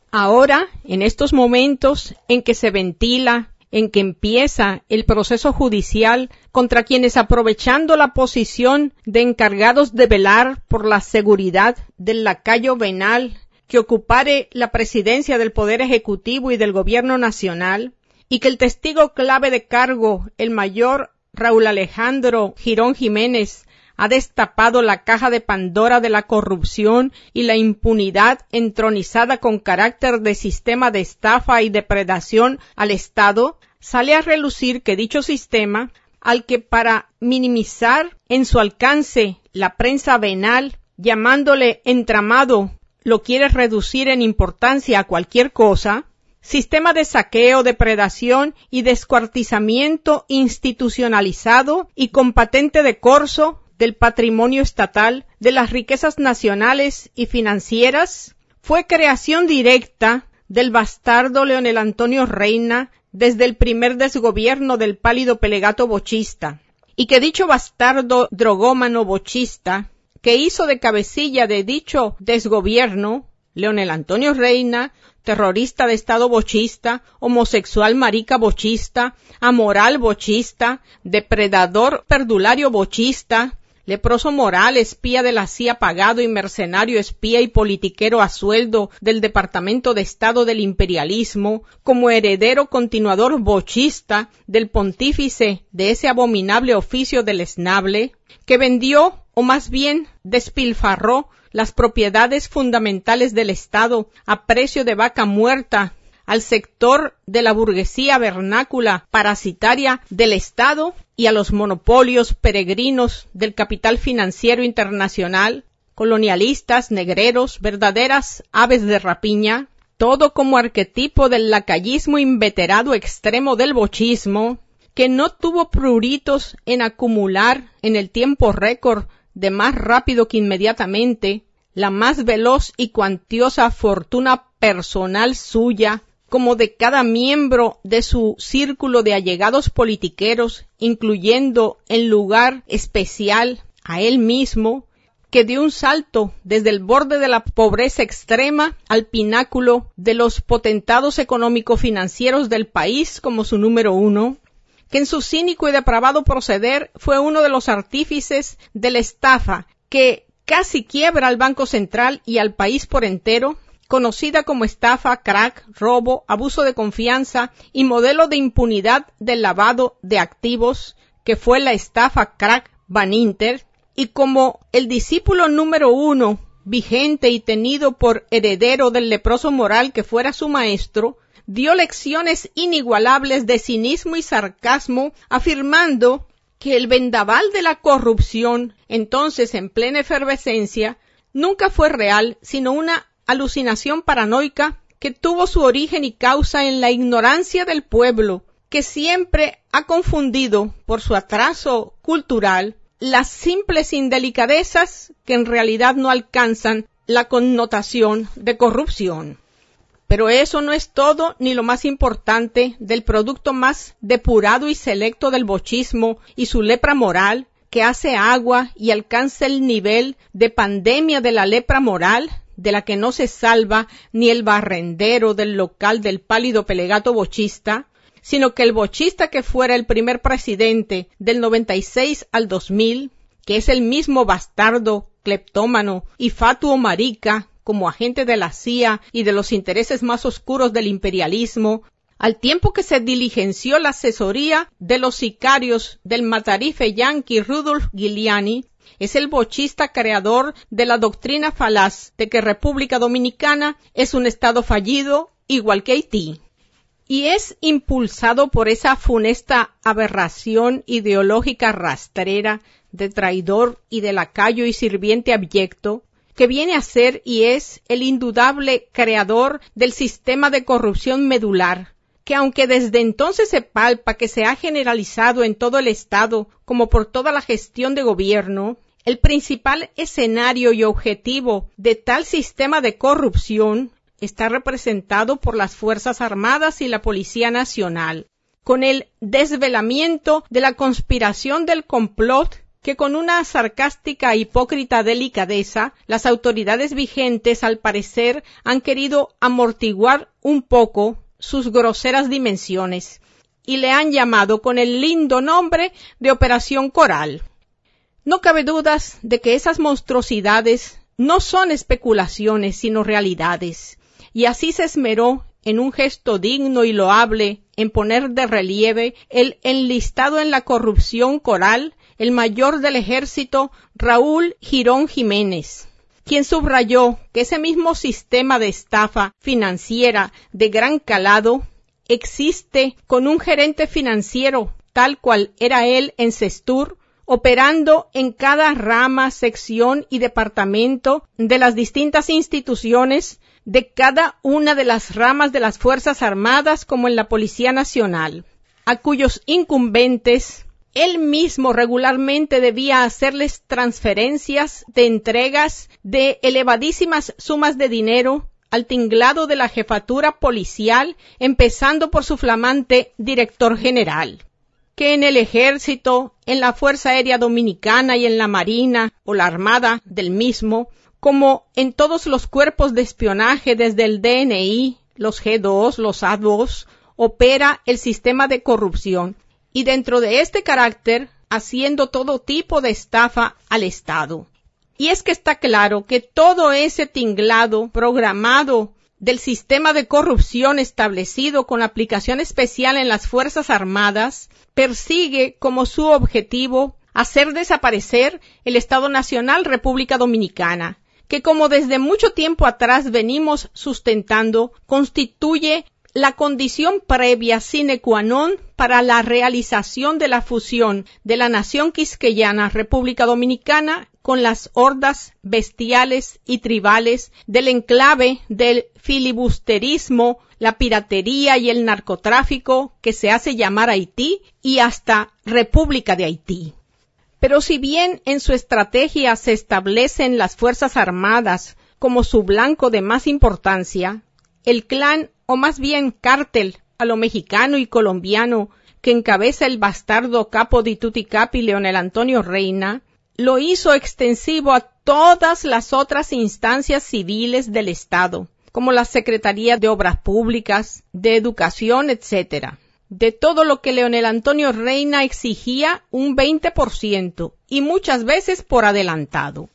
Ahora, en estos momentos en que se ventila, en que empieza el proceso judicial contra quienes, aprovechando la posición de encargados de velar por la seguridad del lacayo venal que ocupare la presidencia del Poder Ejecutivo y del Gobierno Nacional, y que el testigo clave de cargo, el mayor Raúl Alejandro Girón Jiménez, ha destapado la caja de Pandora de la corrupción y la impunidad entronizada con carácter de sistema de estafa y depredación al Estado, sale a relucir que dicho sistema, al que para minimizar en su alcance la prensa venal, llamándole entramado, lo quiere reducir en importancia a cualquier cosa, sistema de saqueo, depredación y descuartizamiento institucionalizado y con patente de corso del patrimonio estatal, de las riquezas nacionales y financieras, fue creación directa del bastardo Leonel Antonio Reina desde el primer desgobierno del pálido Pelagato bochista, y que dicho bastardo drogómano bochista, que hizo de cabecilla de dicho desgobierno, Leonel Antonio Reina, terrorista de Estado bochista, homosexual marica bochista, amoral bochista, depredador perdulario bochista, leproso moral, espía de la CIA pagado y mercenario espía y politiquero a sueldo del Departamento de Estado del imperialismo, como heredero continuador bochista del pontífice de ese abominable oficio deleznable, que vendió, o más bien despilfarró, las propiedades fundamentales del Estado a precio de vaca muerta al sector de la burguesía vernácula parasitaria del Estado y a los monopolios peregrinos del capital financiero internacional, colonialistas, negreros, verdaderas aves de rapiña, todo como arquetipo del lacayismo inveterado extremo del bochismo, que no tuvo pruritos en acumular en el tiempo récord de más rápido que inmediatamente la más veloz y cuantiosa fortuna personal suya, como de cada miembro de su círculo de allegados politiqueros, incluyendo en lugar especial a él mismo, que dio un salto desde el borde de la pobreza extrema al pináculo de los potentados económico-financieros del país como su número uno, que en su cínico y depravado proceder fue uno de los artífices de la estafa que casi quiebra al Banco Central y al país por entero, conocida como estafa, crack, robo, abuso de confianza y modelo de impunidad del lavado de activos, que fue la estafa crack Baninter, y como el discípulo número uno, vigente y tenido por heredero del leproso moral que fuera su maestro, dio lecciones inigualables de cinismo y sarcasmo, afirmando que el vendaval de la corrupción, entonces en plena efervescencia, nunca fue real, sino una alucinación paranoica que tuvo su origen y causa en la ignorancia del pueblo, que siempre ha confundido, por su atraso cultural, las simples indelicadezas que en realidad no alcanzan la connotación de corrupción. Pero eso no es todo ni lo más importante del producto más depurado y selecto del bochismo y su lepra moral, que hace agua y alcanza el nivel de pandemia de la lepra moral, de la que no se salva ni el barrendero del local del pálido Pelagato bochista, sino que el bochista que fuera el primer presidente del 96 al 2000, que es el mismo bastardo, cleptómano y fatuo marica, como agente de la CIA y de los intereses más oscuros del imperialismo, al tiempo que se diligenció la asesoría de los sicarios del matarife yanqui Rudolf Giuliani, es el bochista creador de la doctrina falaz de que República Dominicana es un estado fallido igual que Haití. Y es impulsado por esa funesta aberración ideológica rastrera de traidor y de lacayo y sirviente abyecto, que viene a ser y es el indudable creador del sistema de corrupción medular, que aunque desde entonces se palpa que se ha generalizado en todo el Estado como por toda la gestión de gobierno, el principal escenario y objetivo de tal sistema de corrupción está representado por las Fuerzas Armadas y la Policía Nacional, con el desvelamiento de la conspiración del complot que con una sarcástica e hipócrita delicadeza, las autoridades vigentes al parecer han querido amortiguar un poco sus groseras dimensiones y le han llamado con el lindo nombre de Operación Coral. No cabe dudas de que esas monstruosidades no son especulaciones sino realidades, y así se esmeró en un gesto digno y loable en poner de relieve el enlistado en la corrupción Coral, el mayor del ejército Raúl Girón Jiménez, quien subrayó que ese mismo sistema de estafa financiera de gran calado existe con un gerente financiero tal cual era él en Sestur, operando en cada rama, sección y departamento de las distintas instituciones de cada una de las ramas de las Fuerzas Armadas como en la Policía Nacional, a cuyos incumbentes él mismo regularmente debía hacerles transferencias de entregas de elevadísimas sumas de dinero al tinglado de la jefatura policial, empezando por su flamante director general, que en el Ejército, en la Fuerza Aérea Dominicana y en la Marina o la Armada del mismo, como en todos los cuerpos de espionaje desde el DNI, los G2, los A2, opera el sistema de corrupción, y dentro de este carácter haciendo todo tipo de estafa al Estado. Y es que está claro que todo ese tinglado programado del sistema de corrupción establecido con aplicación especial en las Fuerzas Armadas persigue como su objetivo hacer desaparecer el Estado Nacional República Dominicana, que como desde mucho tiempo atrás venimos sustentando, constituye la condición previa sine qua non para la realización de la fusión de la nación quisqueyana República Dominicana con las hordas bestiales y tribales del enclave del filibusterismo, la piratería y el narcotráfico que se hace llamar Haití y hasta República de Haití. Pero si bien en su estrategia se establecen las Fuerzas Armadas como su blanco de más importancia, el clan o más bien cártel a lo mexicano y colombiano que encabeza el bastardo capo di tutti capi Leonel Antonio Reina, lo hizo extensivo a todas las otras instancias civiles del Estado, como la Secretaría de Obras Públicas, de Educación, etc. De todo lo que Leonel Antonio Reina exigía un 20% y muchas veces por adelantado.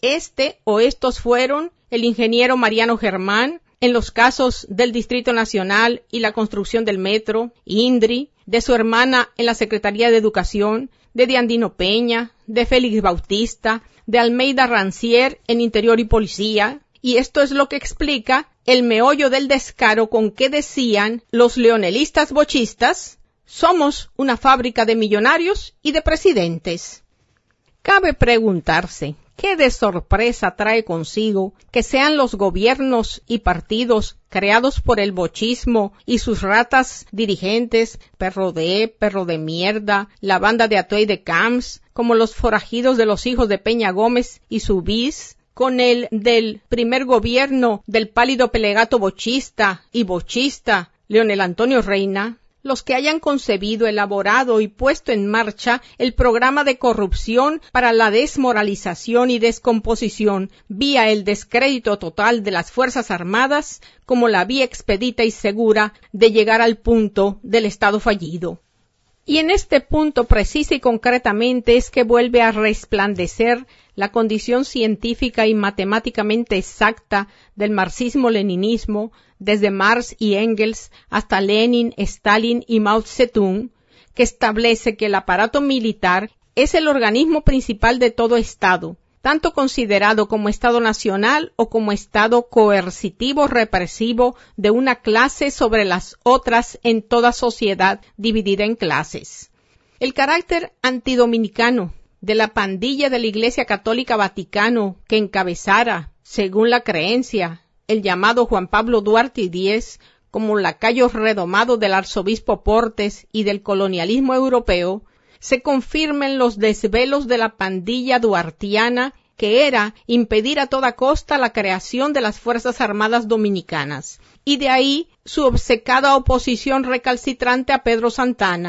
Estos fueron el ingeniero Mariano Germán, en los casos del Distrito Nacional y la construcción del metro, INDRI, de su hermana en la Secretaría de Educación, de Diandino Peña, de Félix Bautista, de Almeida Rancier en Interior y Policía, y esto es lo que explica el meollo del descaro con que decían los leonelistas bochistas: somos una fábrica de millonarios y de presidentes. Cabe preguntarse, ¿qué de sorpresa trae consigo que sean los gobiernos y partidos creados por el bochismo y sus ratas dirigentes, perro de mierda, la banda de Atuey de Camps, como los forajidos de los hijos de Peña Gómez y su bis, con el del primer gobierno del pálido pelegato bochista y bochista, Leonel Antonio Reina, los que hayan concebido, elaborado y puesto en marcha el programa de corrupción para la desmoralización y descomposición vía el descrédito total de las Fuerzas Armadas como la vía expedita y segura de llegar al punto del Estado fallido. Y en este punto preciso y concretamente es que vuelve a resplandecer la condición científica y matemáticamente exacta del marxismo-leninismo, desde Marx y Engels hasta Lenin, Stalin y Mao Zedong, que establece que el aparato militar es el organismo principal de todo Estado, tanto considerado como Estado nacional o como Estado coercitivo represivo de una clase sobre las otras en toda sociedad dividida en clases. El carácter antidominicano de la pandilla de la Iglesia Católica Vaticano que encabezara, según la creencia, el llamado Juan Pablo Duarte X, como lacayo redomado del arzobispo Portes y del colonialismo europeo, se confirma en los desvelos de la pandilla duartiana, que era impedir a toda costa la creación de las Fuerzas Armadas Dominicanas, y de ahí su obcecada oposición recalcitrante a Pedro Santana,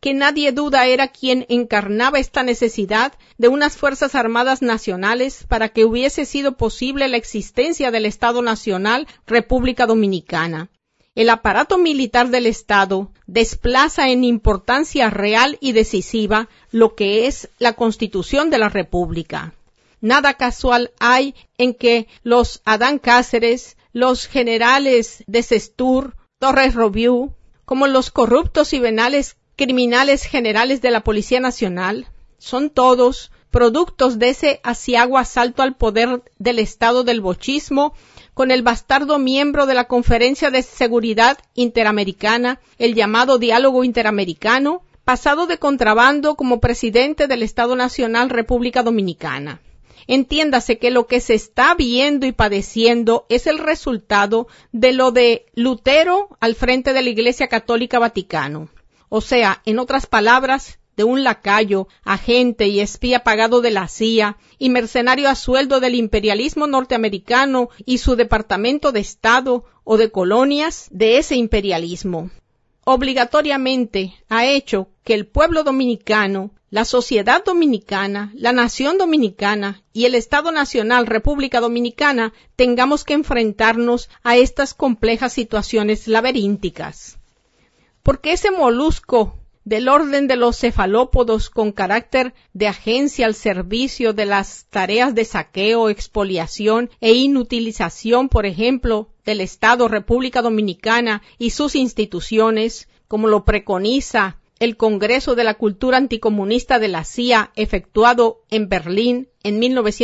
que nadie duda era quien encarnaba esta necesidad de unas Fuerzas Armadas nacionales para que hubiese sido posible la existencia del Estado Nacional República Dominicana. El aparato militar del Estado desplaza en importancia real y decisiva lo que es la Constitución de la República. Nada casual hay en que los Adán Cáceres, los generales de Sestur, Torres Roviú, como los corruptos y venales criminales generales de la Policía Nacional, son todos productos de ese aciago asalto al poder del Estado del bochismo con el bastardo miembro de la Conferencia de Seguridad Interamericana, el llamado Diálogo Interamericano, pasado de contrabando como presidente del Estado Nacional República Dominicana. Entiéndase que lo que se está viendo y padeciendo es el resultado de lo de Lutero al frente de la Iglesia Católica Vaticano. O sea, en otras palabras, de un lacayo, agente y espía pagado de la CIA y mercenario a sueldo del imperialismo norteamericano y su Departamento de Estado o de colonias de ese imperialismo. Obligatoriamente ha hecho que el pueblo dominicano, la sociedad dominicana, la nación dominicana y el Estado Nacional República Dominicana tengamos que enfrentarnos a estas complejas situaciones laberínticas. Porque ese molusco del orden de los cefalópodos con carácter de agencia al servicio de las tareas de saqueo, expoliación e inutilización, por ejemplo, del Estado República Dominicana y sus instituciones, como lo preconiza el Congreso de la Cultura Anticomunista de la CIA efectuado en Berlín en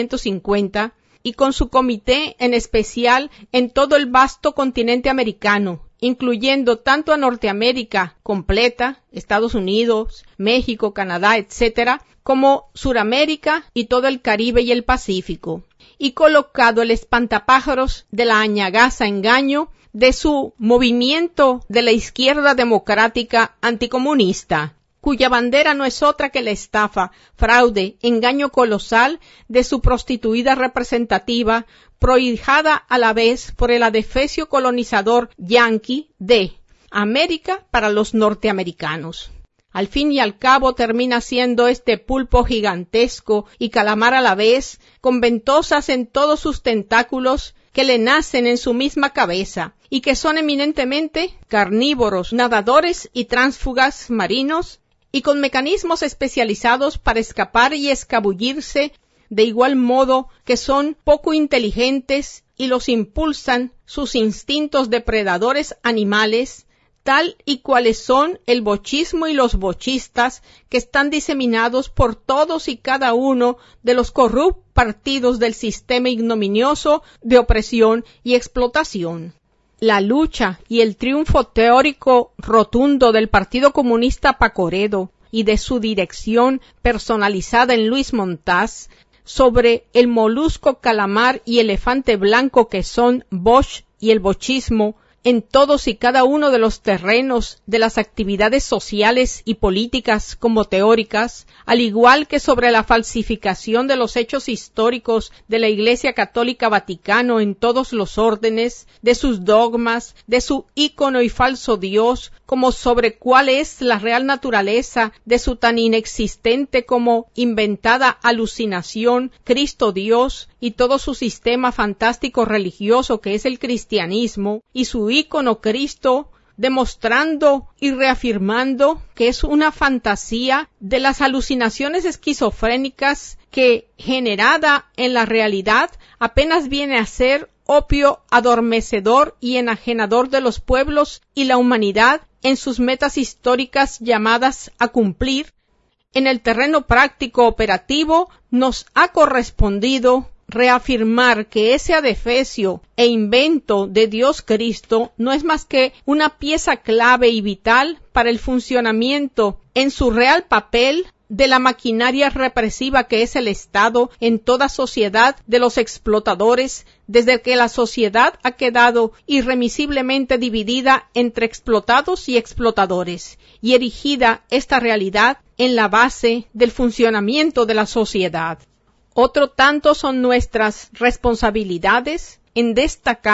1950, y con su comité en especial en todo el vasto continente americano, incluyendo tanto a Norteamérica completa, Estados Unidos, México, Canadá, etc., como Suramérica y todo el Caribe y el Pacífico, y colocado el espantapájaros de la añagaza engaño de su movimiento de la izquierda democrática anticomunista, cuya bandera no es otra que la estafa, fraude, engaño colosal de su prostituida representativa, prohijada a la vez por el adefesio colonizador yanqui de América para los norteamericanos. Al fin y al cabo termina siendo este pulpo gigantesco y calamar a la vez, con ventosas en todos sus tentáculos que le nacen en su misma cabeza y que son eminentemente carnívoros, nadadores y tránsfugas marinos, y con mecanismos especializados para escapar y escabullirse, de igual modo que son poco inteligentes y los impulsan sus instintos depredadores animales, tal y cuales son el bochismo y los bochistas que están diseminados por todos y cada uno de los corruptos partidos del sistema ignominioso de opresión y explotación. La lucha y el triunfo teórico rotundo del Partido Comunista Pacoredo y de su dirección personalizada en Luis Montaz sobre el molusco calamar y elefante blanco que son Bosch y el bochismo en todos y cada uno de los terrenos de las actividades sociales y políticas como teóricas, al igual que sobre la falsificación de los hechos históricos de la Iglesia Católica Vaticano en todos los órdenes, de sus dogmas, de su ícono y falso Dios, como sobre cuál es la real naturaleza de su tan inexistente como inventada alucinación, Cristo Dios, y todo su sistema fantástico religioso que es el cristianismo, y su ícono Cristo, demostrando y reafirmando que es una fantasía de las alucinaciones esquizofrénicas que, generada en la realidad, apenas viene a ser opio adormecedor y enajenador de los pueblos y la humanidad en sus metas históricas llamadas a cumplir. En el terreno práctico operativo nos ha correspondido reafirmar que ese adefesio e invento de Dios Cristo no es más que una pieza clave y vital para el funcionamiento en su real papel de la maquinaria represiva que es el Estado en toda sociedad de los explotadores, desde que la sociedad ha quedado irremisiblemente dividida entre explotados y explotadores, y erigida esta realidad en la base del funcionamiento de la sociedad. Otro tanto son nuestras responsabilidades en destacar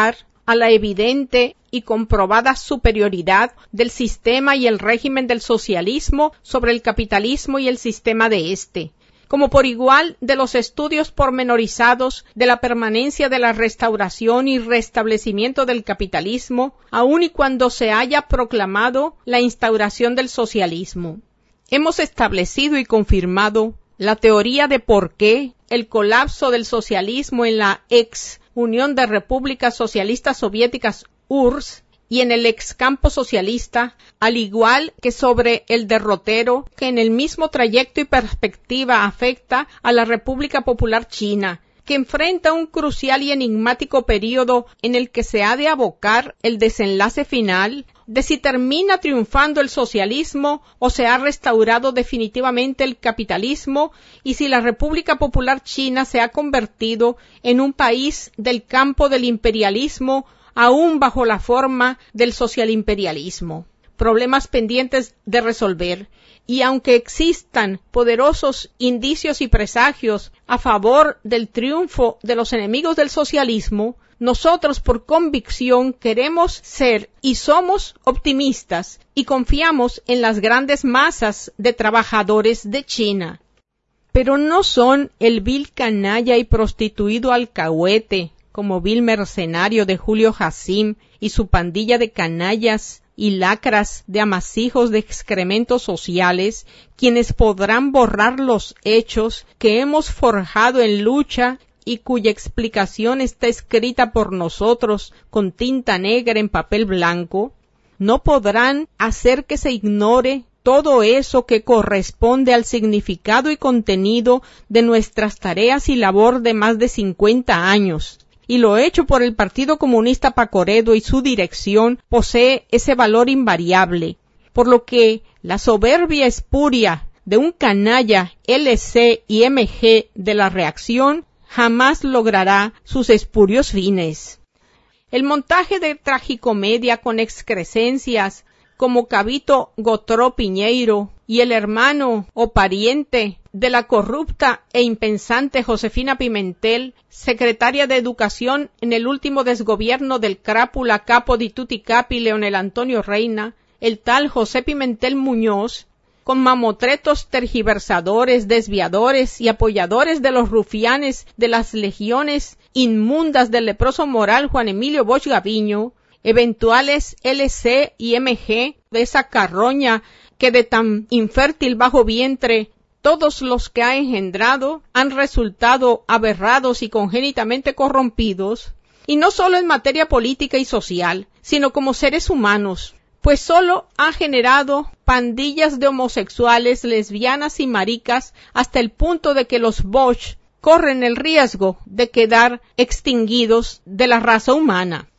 a la evidente y comprobada superioridad del sistema y el régimen del socialismo sobre el capitalismo y el sistema de éste, como por igual de los estudios pormenorizados de la permanencia de la restauración y restablecimiento del capitalismo, aun y cuando se haya proclamado la instauración del socialismo. Hemos establecido y confirmado la teoría de por qué el colapso del socialismo en la ex Unión de Repúblicas Socialistas Soviéticas URSS y en el ex campo socialista, al igual que sobre el derrotero que en el mismo trayecto y perspectiva afecta a la República Popular China, que enfrenta un crucial y enigmático período en el que se ha de abocar el desenlace final de si termina triunfando el socialismo o se ha restaurado definitivamente el capitalismo y si la República Popular China se ha convertido en un país del campo del imperialismo aún bajo la forma del socialimperialismo. Problemas pendientes de resolver, y aunque existan poderosos indicios y presagios a favor del triunfo de los enemigos del socialismo, nosotros por convicción queremos ser y somos optimistas y confiamos en las grandes masas de trabajadores de China. Pero no son el vil canalla y prostituido alcahuete, como vil mercenario de Julio Jacim y su pandilla de canallas y lacras de amasijos de excrementos sociales, quienes podrán borrar los hechos que hemos forjado en lucha y cuya explicación está escrita por nosotros con tinta negra en papel blanco. No podrán hacer que se ignore todo eso que corresponde al significado y contenido de nuestras tareas y labor de más de 50 años. Y lo hecho por el Partido Comunista Pacoredo y su dirección posee ese valor invariable, por lo que la soberbia espuria de un canalla LC y MG de la reacción jamás logrará sus espurios fines. El montaje de tragicomedia con excrescencias como Cabito Gotró Piñeiro y el hermano o pariente de la corrupta e impensante Josefina Pimentel, secretaria de Educación en el último desgobierno del crápula capo di tutti capi Leonel Antonio Reina, el tal José Pimentel Muñoz, con mamotretos tergiversadores, desviadores y apoyadores de los rufianes de las legiones inmundas del leproso moral Juan Emilio Bosch Gaviño, eventuales LC y MG de esa carroña que de tan infértil bajo vientre todos los que ha engendrado han resultado aberrados y congénitamente corrompidos, y no solo en materia política y social, sino como seres humanos, pues solo ha generado pandillas de homosexuales, lesbianas y maricas hasta el punto de que los Bosch corren el riesgo de quedar extinguidos de la raza humana.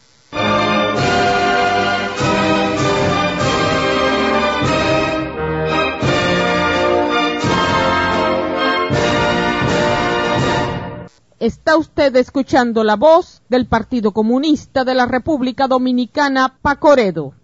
Está usted escuchando la voz del Partido Comunista de la República Dominicana, Pacoredo.